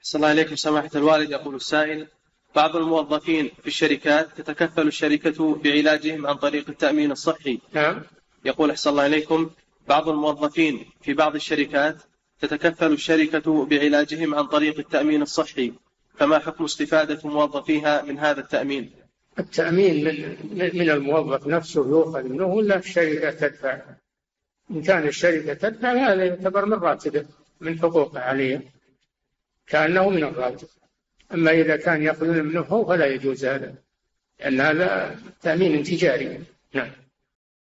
صلى الله عليكم سماحة الوالد. يقول السائل: بعض الموظفين في الشركات تتكفل الشركة بعلاجهم عن طريق التأمين الصحي. نعم. يقول أحسن الله عليكم: بعض الموظفين في بعض الشركات تتكفل الشركة بعلاجهم عن طريق التأمين الصحي، فما حكم استفادة موظفيها من هذا التأمين؟ التأمين من الموظف نفسه يؤخذ منه ولا الشركة تدفع؟ إن كان الشركة تدفع هذا يعتبر من راتبه، من حقوقه عليه، كأنه من الراتب. أما إذا كان يأخذون منه فلا يجوز هذا، لأن هذا تأمين تجاري. نعم.